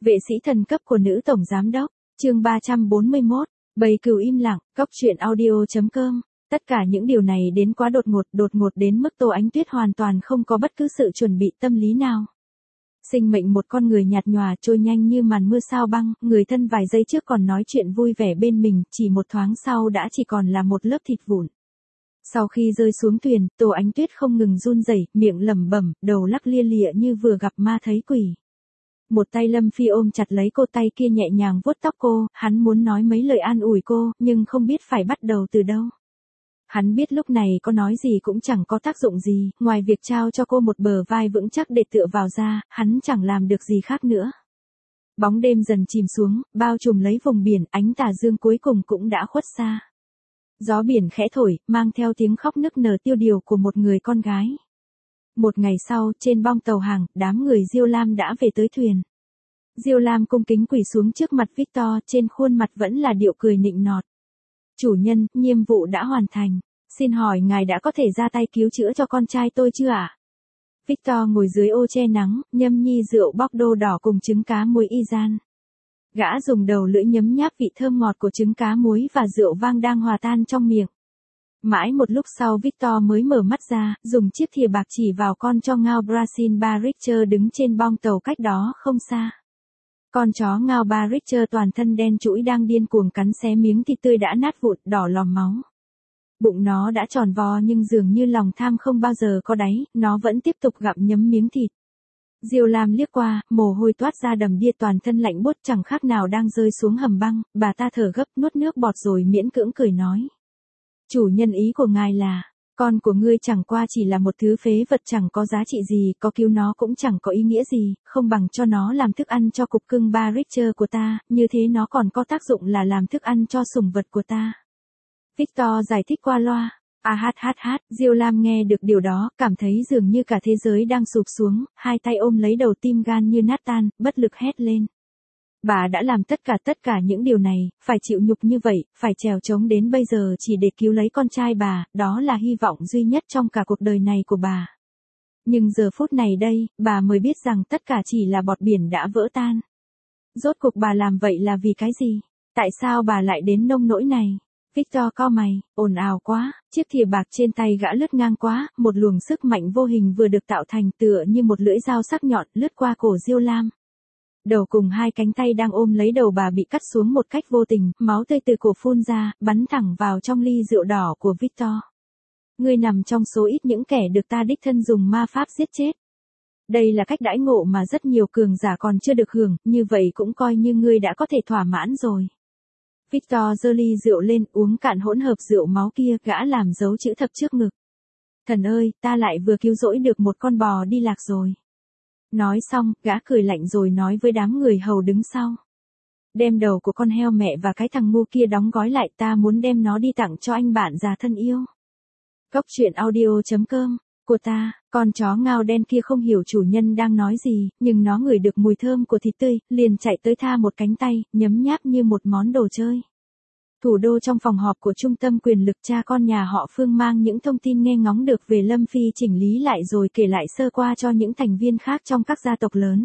Vệ sĩ thần cấp của nữ tổng giám đốc, chương 341, bầy cừu im lặng, góc truyện audio.com. Tất cả những điều này đến quá đột ngột đến mức Tô Ánh Tuyết hoàn toàn không có bất cứ sự chuẩn bị tâm lý nào. Sinh mệnh một con người nhạt nhòa trôi nhanh như màn mưa sao băng, người thân vài giây trước còn nói chuyện vui vẻ bên mình, chỉ một thoáng sau đã chỉ còn là một lớp thịt vụn. Sau khi rơi xuống thuyền, Tô Ánh Tuyết không ngừng run rẩy, miệng lẩm bẩm, đầu lắc lia lịa như vừa gặp ma thấy quỷ. Một tay Lâm Phi ôm chặt lấy cô, tay kia nhẹ nhàng vuốt tóc cô, hắn muốn nói mấy lời an ủi cô, nhưng không biết phải bắt đầu từ đâu. Hắn biết lúc này có nói gì cũng chẳng có tác dụng gì, ngoài việc trao cho cô một bờ vai vững chắc để tựa vào ra, hắn chẳng làm được gì khác nữa. Bóng đêm dần chìm xuống, bao trùm lấy vùng biển, ánh tà dương cuối cùng cũng đã khuất xa. Gió biển khẽ thổi, mang theo tiếng khóc nức nở tiêu điều của một người con gái. Một ngày sau, trên bong tàu hàng, đám người Diêu Lam đã về tới thuyền. Diêu Lam cung kính quỳ xuống trước mặt Victor, trên khuôn mặt vẫn là điệu cười nịnh nọt. Chủ nhân, nhiệm vụ đã hoàn thành. Xin hỏi ngài đã có thể ra tay cứu chữa cho con trai tôi chưa ạ? Victor ngồi dưới ô che nắng, nhâm nhi rượu Bordeaux đỏ cùng trứng cá muối Izan. Gã dùng đầu lưỡi nhấm nháp vị thơm ngọt của trứng cá muối và rượu vang đang hòa tan trong miệng. Mãi một lúc sau Victor mới mở mắt ra, dùng chiếc thìa bạc chỉ vào con chó ngao Brazil Barricher đứng trên bong tàu cách đó không xa. Con chó ngao Barricher toàn thân đen trũi đang điên cuồng cắn xé miếng thịt tươi đã nát vụn, đỏ lòm máu. Bụng nó đã tròn vo nhưng dường như lòng tham không bao giờ có đáy, nó vẫn tiếp tục gặm nhấm miếng thịt. Diêu Lam liếc qua, mồ hôi toát ra đầm đìa, toàn thân lạnh buốt chẳng khác nào đang rơi xuống hầm băng, bà ta thở gấp nuốt nước bọt rồi miễn cưỡng cười nói. Chủ nhân, ý của ngài là, con của ngươi chẳng qua chỉ là một thứ phế vật chẳng có giá trị gì, có cứu nó cũng chẳng có ý nghĩa gì, không bằng cho nó làm thức ăn cho cục cưng Barricher của ta, như thế nó còn có tác dụng là làm thức ăn cho sủng vật của ta. Victor giải thích qua loa. Diêu Lam nghe được điều đó, cảm thấy dường như cả thế giới đang sụp xuống, hai tay ôm lấy đầu, tim gan như nát tan, bất lực hét lên. Bà đã làm tất cả những điều này, phải chịu nhục như vậy, phải trèo trống đến bây giờ chỉ để cứu lấy con trai bà, đó là hy vọng duy nhất trong cả cuộc đời này của bà. Nhưng giờ phút này đây, bà mới biết rằng tất cả chỉ là bọt biển đã vỡ tan. Rốt cuộc bà làm vậy là vì cái gì? Tại sao bà lại đến nông nỗi này? Victor cau mày, ồn ào quá, chiếc thìa bạc trên tay gã lướt ngang quá, một luồng sức mạnh vô hình vừa được tạo thành tựa như một lưỡi dao sắc nhọn lướt qua cổ Diêu Lam. Đầu cùng hai cánh tay đang ôm lấy đầu bà bị cắt xuống một cách vô tình, máu tươi từ cổ phun ra, bắn thẳng vào trong ly rượu đỏ của Victor. Ngươi nằm trong số ít những kẻ được ta đích thân dùng ma pháp giết chết. Đây là cách đãi ngộ mà rất nhiều cường giả còn chưa được hưởng, như vậy cũng coi như ngươi đã có thể thỏa mãn rồi. Victor giơ ly rượu lên, uống cạn hỗn hợp rượu máu kia, gã làm dấu chữ thập trước ngực. Thần ơi, ta lại vừa cứu rỗi được một con bò đi lạc rồi. Nói xong, gã cười lạnh rồi nói với đám người hầu đứng sau. Đem đầu của con heo mẹ và cái thằng ngu kia đóng gói lại, ta muốn đem nó đi tặng cho anh bạn già thân yêu. Góc truyện audio.com, của ta, con chó ngao đen kia không hiểu chủ nhân đang nói gì, nhưng nó ngửi được mùi thơm của thịt tươi, liền chạy tới tha một cánh tay, nhấm nháp như một món đồ chơi. Thủ đô, trong phòng họp của trung tâm quyền lực, cha con nhà họ Phương mang những thông tin nghe ngóng được về Lâm Phi chỉnh lý lại rồi kể lại sơ qua cho những thành viên khác trong các gia tộc lớn.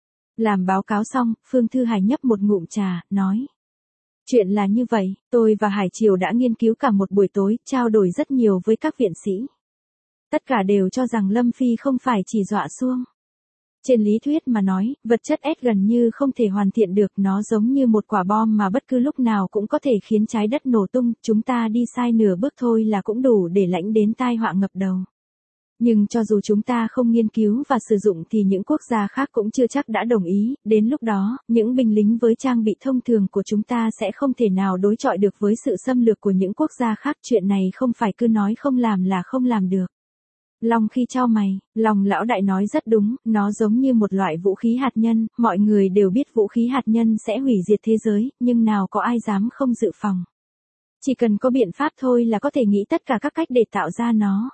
Làm báo cáo xong, Phương Thư Hải nhấp một ngụm trà, nói. Chuyện là như vậy, tôi và Hải Triều đã nghiên cứu cả một buổi tối, trao đổi rất nhiều với các viện sĩ. Tất cả đều cho rằng Lâm Phi không phải chỉ dọa xuông. Trên lý thuyết mà nói, vật chất S gần như không thể hoàn thiện được, nó giống như một quả bom mà bất cứ lúc nào cũng có thể khiến trái đất nổ tung, chúng ta đi sai nửa bước thôi là cũng đủ để lãnh đến tai họa ngập đầu. Nhưng cho dù chúng ta không nghiên cứu và sử dụng thì những quốc gia khác cũng chưa chắc đã đồng ý, đến lúc đó, những binh lính với trang bị thông thường của chúng ta sẽ không thể nào đối chọi được với sự xâm lược của những quốc gia khác, chuyện này không phải cứ nói không làm là không làm được. Long khi chau mày, Long lão đại nói rất đúng, nó giống như một loại vũ khí hạt nhân, mọi người đều biết vũ khí hạt nhân sẽ hủy diệt thế giới, nhưng nào có ai dám không dự phòng. Chỉ cần có biện pháp thôi là có thể nghĩ tất cả các cách để tạo ra nó.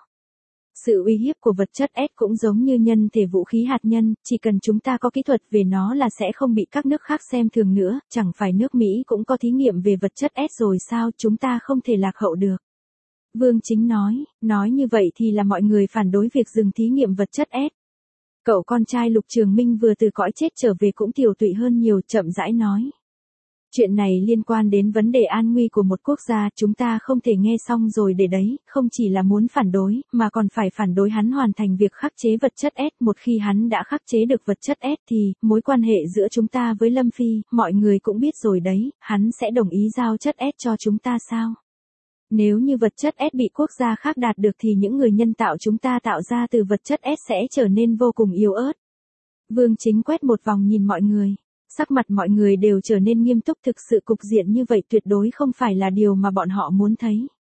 Sự uy hiếp của vật chất S cũng giống như nhân thể vũ khí hạt nhân, chỉ cần chúng ta có kỹ thuật về nó là sẽ không bị các nước khác xem thường nữa, chẳng phải nước Mỹ cũng có thí nghiệm về vật chất S rồi sao, chúng ta không thể lạc hậu được. Vương Chính nói như vậy thì là mọi người phản đối việc dừng thí nghiệm vật chất S. Cậu con trai Lục Trường Minh vừa từ cõi chết trở về cũng tiều tụy hơn nhiều, chậm rãi nói. Chuyện này liên quan đến vấn đề an nguy của một quốc gia, chúng ta không thể nghe xong rồi để đấy, không chỉ là muốn phản đối, mà còn phải phản đối hắn hoàn thành việc khắc chế vật chất S. Một khi hắn đã khắc chế được vật chất S thì, mối quan hệ giữa chúng ta với Lâm Phi, mọi người cũng biết rồi đấy, hắn sẽ đồng ý giao chất S cho chúng ta sao? Nếu như vật chất S bị quốc gia khác đạt được thì những người nhân tạo chúng ta tạo ra từ vật chất S sẽ trở nên vô cùng yếu ớt. Vương Chính quét một vòng nhìn mọi người. Sắc mặt mọi người đều trở nên nghiêm túc, thực sự cục diện như vậy tuyệt đối không phải là điều mà bọn họ muốn thấy.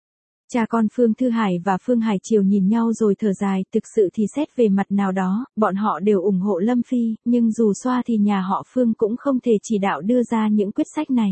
Cha con Phương Thư Hải và Phương Hải Triều nhìn nhau rồi thở dài, thực sự thì xét về mặt nào đó, bọn họ đều ủng hộ Lâm Phi, nhưng dù xoa thì nhà họ Phương cũng không thể chỉ đạo đưa ra những quyết sách này.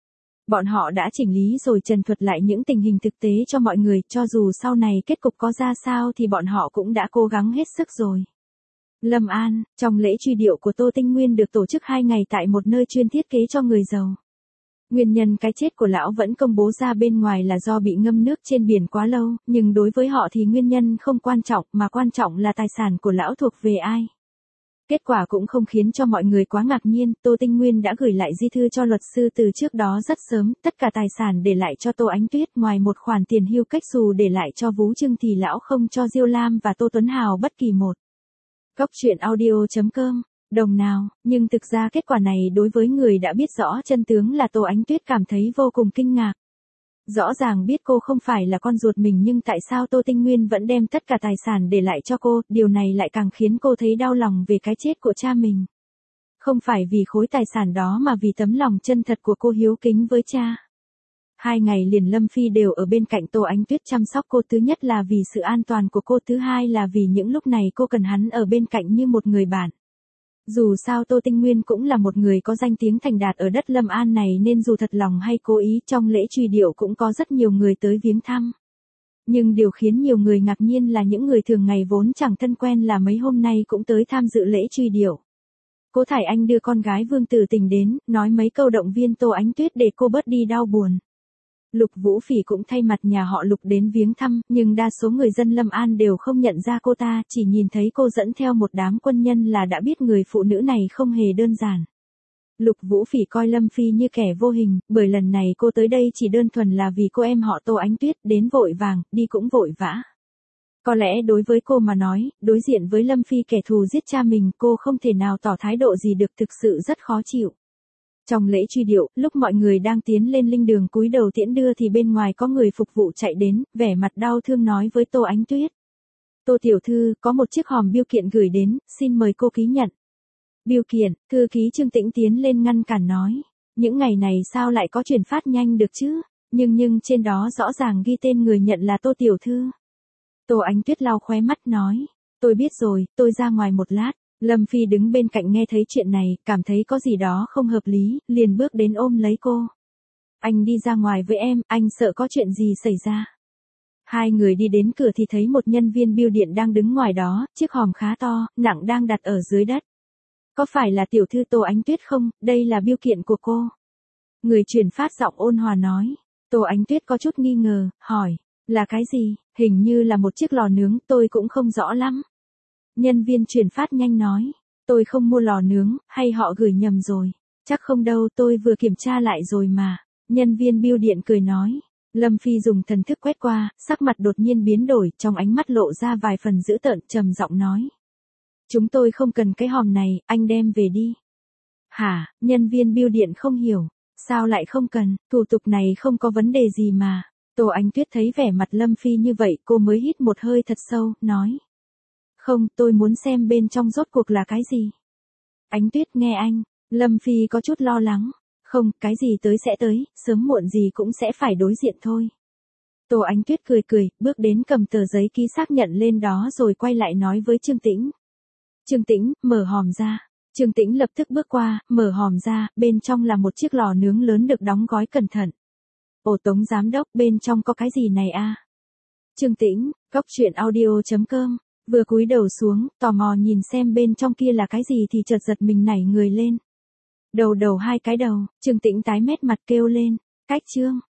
Bọn họ đã chỉnh lý rồi trần thuật lại những tình hình thực tế cho mọi người, cho dù sau này kết cục có ra sao thì bọn họ cũng đã cố gắng hết sức rồi. Lâm An, trong lễ truy điệu của Tô Tinh Nguyên được tổ chức 2 ngày tại một nơi chuyên thiết kế cho người giàu. Nguyên nhân cái chết của lão vẫn công bố ra bên ngoài là do bị ngâm nước trên biển quá lâu, nhưng đối với họ thì nguyên nhân không quan trọng, mà quan trọng là tài sản của lão thuộc về ai. Kết quả cũng không khiến cho mọi người quá ngạc nhiên, Tô Tinh Nguyên đã gửi lại di thư cho luật sư từ trước đó rất sớm, tất cả tài sản để lại cho Tô Ánh Tuyết, ngoài một khoản tiền hưu cách xù để lại cho Vú Trưng thì lão không cho Diêu Lam và Tô Tuấn Hào bất kỳ một. Góc truyện audio.com, đồng nào, nhưng thực ra kết quả này đối với người đã biết rõ chân tướng là Tô Ánh Tuyết cảm thấy vô cùng kinh ngạc. Rõ ràng biết cô không phải là con ruột mình nhưng tại sao Tô Tinh Nguyên vẫn đem tất cả tài sản để lại cho cô, điều này lại càng khiến cô thấy đau lòng về cái chết của cha mình. Không phải vì khối tài sản đó mà vì tấm lòng chân thật của cô hiếu kính với cha. 2 ngày liền Lâm Phi đều ở bên cạnh Tô Ánh Tuyết chăm sóc cô, thứ nhất là vì sự an toàn của cô, thứ hai là vì những lúc này cô cần hắn ở bên cạnh như một người bạn. Dù sao Tô Tinh Nguyên cũng là một người có danh tiếng thành đạt ở đất Lâm An này nên dù thật lòng hay cố ý trong lễ truy điệu cũng có rất nhiều người tới viếng thăm. Nhưng điều khiến nhiều người ngạc nhiên là những người thường ngày vốn chẳng thân quen là mấy hôm nay cũng tới tham dự lễ truy điệu. Cố Thải Anh đưa con gái Vương Tử Tình đến, nói mấy câu động viên Tô Ánh Tuyết để cô bớt đi đau buồn. Lục Vũ Phỉ cũng thay mặt nhà họ Lục đến viếng thăm, nhưng đa số người dân Lâm An đều không nhận ra cô ta, chỉ nhìn thấy cô dẫn theo một đám quân nhân là đã biết người phụ nữ này không hề đơn giản. Lục Vũ Phỉ coi Lâm Phi như kẻ vô hình, bởi lần này cô tới đây chỉ đơn thuần là vì cô em họ Tô Ánh Tuyết, đến vội vàng, đi cũng vội vã. Có lẽ đối với cô mà nói, đối diện với Lâm Phi kẻ thù giết cha mình, cô không thể nào tỏ thái độ gì được, thực sự rất khó chịu. Trong lễ truy điệu, lúc mọi người đang tiến lên linh đường cúi đầu tiễn đưa thì bên ngoài có người phục vụ chạy đến, vẻ mặt đau thương nói với Tô Ánh Tuyết. Tô tiểu thư, có một chiếc hòm bưu kiện gửi đến, xin mời cô ký nhận. Bưu kiện, thư ký Trương Tĩnh tiến lên ngăn cản nói. Những ngày này sao lại có chuyển phát nhanh được chứ, nhưng trên đó rõ ràng ghi tên người nhận là Tô tiểu thư. Tô Ánh Tuyết lau khóe mắt nói. Tôi biết rồi, tôi ra ngoài một lát. Lâm Phi đứng bên cạnh nghe thấy chuyện này, cảm thấy có gì đó không hợp lý, liền bước đến ôm lấy cô. Anh đi ra ngoài với em, anh sợ có chuyện gì xảy ra. Hai người đi đến cửa thì thấy một nhân viên bưu điện đang đứng ngoài đó, chiếc hòm khá to, nặng đang đặt ở dưới đất. Có phải là tiểu thư Tô Ánh Tuyết không, đây là bưu kiện của cô. Người chuyển phát giọng ôn hòa nói. Tô Ánh Tuyết có chút nghi ngờ, hỏi, là cái gì, hình như là một chiếc lò nướng, tôi cũng không rõ lắm. Nhân viên chuyển phát nhanh nói, tôi không mua lò nướng, hay họ gửi nhầm rồi. Chắc không đâu, tôi vừa kiểm tra lại rồi mà. Nhân viên bưu điện cười nói. Lâm Phi dùng thần thức quét qua, sắc mặt đột nhiên biến đổi, trong ánh mắt lộ ra vài phần dữ tợn, trầm giọng nói. Chúng tôi không cần cái hòm này, anh đem về đi. Hả, nhân viên bưu điện không hiểu. Sao lại không cần, thủ tục này không có vấn đề gì mà. Tô Ánh Tuyết thấy vẻ mặt Lâm Phi như vậy, cô mới hít một hơi thật sâu, nói. Không, tôi muốn xem bên trong rốt cuộc là cái gì. Ánh Tuyết nghe anh, Lâm Phi có chút lo lắng. Không, cái gì tới sẽ tới, sớm muộn gì cũng sẽ phải đối diện thôi. Tô Ánh Tuyết cười, bước đến cầm tờ giấy ký xác nhận lên đó rồi quay lại nói với Trương Tĩnh. Trương Tĩnh, mở hòm ra. Trương Tĩnh lập tức bước qua, mở hòm ra, bên trong là một chiếc lò nướng lớn được đóng gói cẩn thận. Ồ Tống giám đốc, bên trong có cái gì này a? Trương Tĩnh, góc truyện audio.com, vừa cúi đầu xuống, tò mò nhìn xem bên trong kia là cái gì thì chợt giật mình nảy người lên. Đầu hai cái đầu, Trương Tĩnh tái mét mặt kêu lên, cách Trương,